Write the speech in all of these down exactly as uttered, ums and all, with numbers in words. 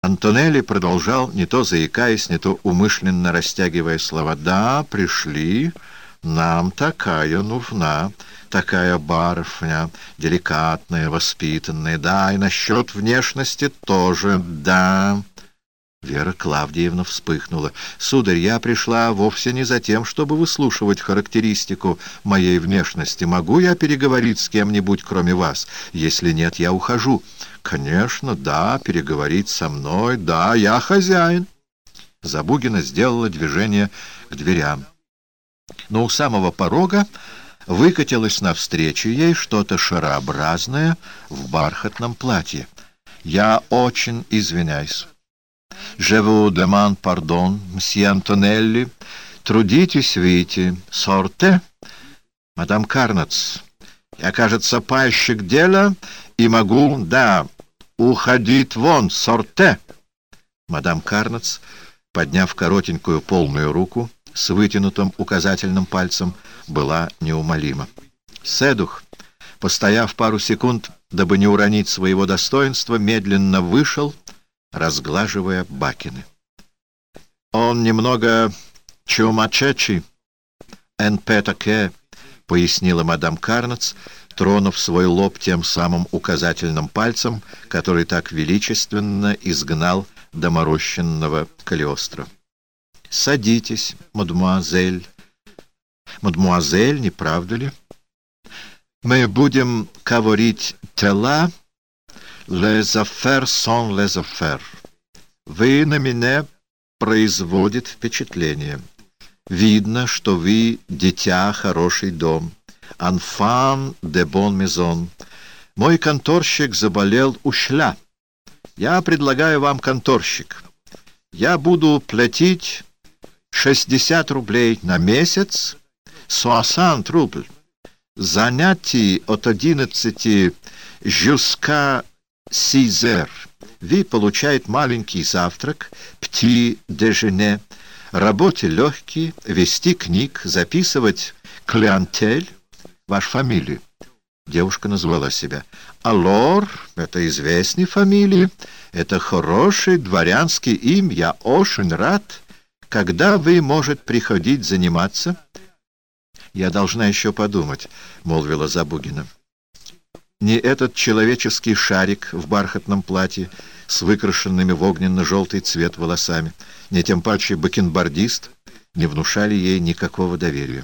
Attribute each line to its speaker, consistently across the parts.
Speaker 1: Антонелли продолжал, не то заикаясь, не то умышленно растягивая слова. «Да, пришли. Нам такая нужна, такая барышня, деликатная, воспитанная. Да, и насчет внешности тоже, да». Вера Клавдиевна вспыхнула. «Сударь, я пришла вовсе не за тем, чтобы выслушивать характеристику моей внешности. Могу я переговорить с кем-нибудь, кроме вас? Если нет, я ухожу». «Конечно, да, переговорить со мной, да, я хозяин». Забугина сделала движение к дверям. Но у самого порога выкатилось навстречу ей что-то шарообразное в бархатном платье. «Я очень извиняюсь. Je vous demande pardon, мсье Антонелли. Трудитесь, выйти. Сорте. Мадам Карнац, я, кажется, пайщик дела и могу, да, уходить вон. Сорте». Мадам Карнац, подняв коротенькую полную руку с вытянутым указательным пальцем, была неумолима. Седух, постояв пару секунд, дабы не уронить своего достоинства, медленно вышел, разглаживая бакины. «Он немного чумачечий, эн пе таке», — пояснила мадам Карнац, тронув свой лоб тем самым указательным пальцем, который так величественно изгнал доморощенного Калиостро. «Садитесь, мадемуазель». «Мадемуазель, не правда ли? Мы будем говорить тела. Les affaires sont les affaires. Вы на меня производит впечатление. Видно, что вы дитя, хороший дом. Enfant de bonne maison. Мой конторщик заболел ушля. Я предлагаю вам конторщик. Я буду платить шестьдесят рублей на месяц, soixante рубль. Занятий от одиннадцати jusqu'à six heures. Ви получает маленький завтрак, petit déjeuner, работе легкие, вести книг, записывать клиентель, вашу фамилию. Девушка назвала себя. «Алор, это известная фамилия, это хороший дворянский имя, я очень рад. Когда вы, может, приходить заниматься?» «Я должна еще подумать», — молвила Забугина. Не этот человеческий шарик в бархатном платье с выкрашенными в огненно-желтый цвет волосами, не тем паче бакенбардист, не внушали ей никакого доверия.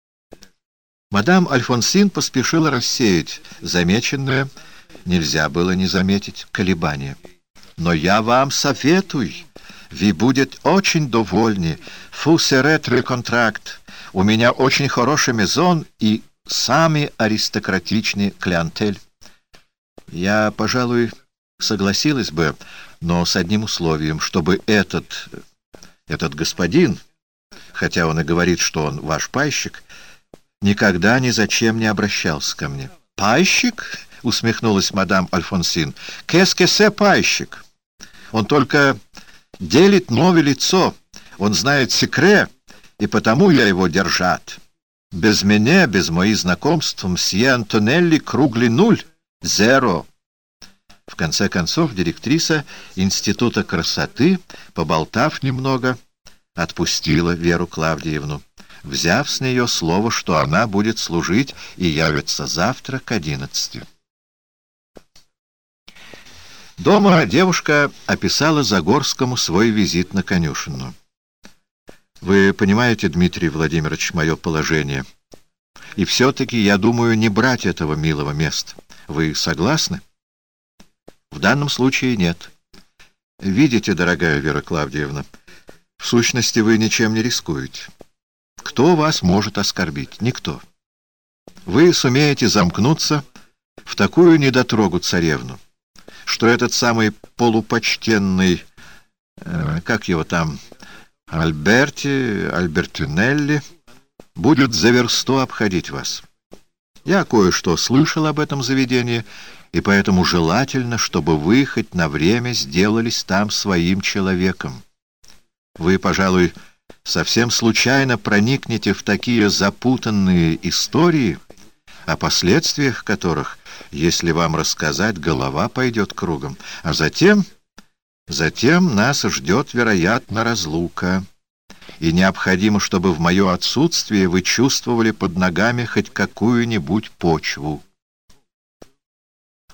Speaker 1: Мадам Альфонсин поспешила рассеять замеченное, нельзя было не заметить, колебание. «Но я вам советую, вы будет очень довольны, фу серет контракт, у меня очень хороший мезон и самый аристократичный клиентель». «Я, пожалуй, согласилась бы, но с одним условием, чтобы этот, этот господин, хотя он и говорит, что он ваш пайщик, никогда ни зачем не обращался ко мне». «Пайщик?» — усмехнулась мадам Альфонсин. «Qu'est-ce que c'est пайщик? Он только делит новое лицо, он знает секрет, и потому я его держат. Без меня, без моих знакомств, мсье Антонелли круглый нуль, зеро». В конце концов, директриса Института красоты, поболтав немного, отпустила Веру Клавдиевну, взяв с нее слово, что она будет служить и явится завтра к одиннадцати. Дома девушка описала Загорскому свой визит на конюшенну. «Вы понимаете, Дмитрий Владимирович, мое положение. И все-таки, я думаю, не брать этого милого места. Вы согласны?» «В данном случае нет. Видите, дорогая Вера Клавдиевна, в сущности вы ничем не рискуете. Кто вас может оскорбить? Никто. Вы сумеете замкнуться в такую недотрогу царевну, что этот самый полупочтенный, э, как его там, Альберти, Альбертинелли, будет за версту обходить вас. Я кое-что слышал об этом заведении, и поэтому желательно, чтобы вы хоть на время сделались там своим человеком. Вы, пожалуй, совсем случайно проникнете в такие запутанные истории, о последствиях которых, если вам рассказать, голова пойдет кругом, а затем Затем нас ждет, вероятно, разлука, и необходимо, чтобы в мое отсутствие вы чувствовали под ногами хоть какую-нибудь почву.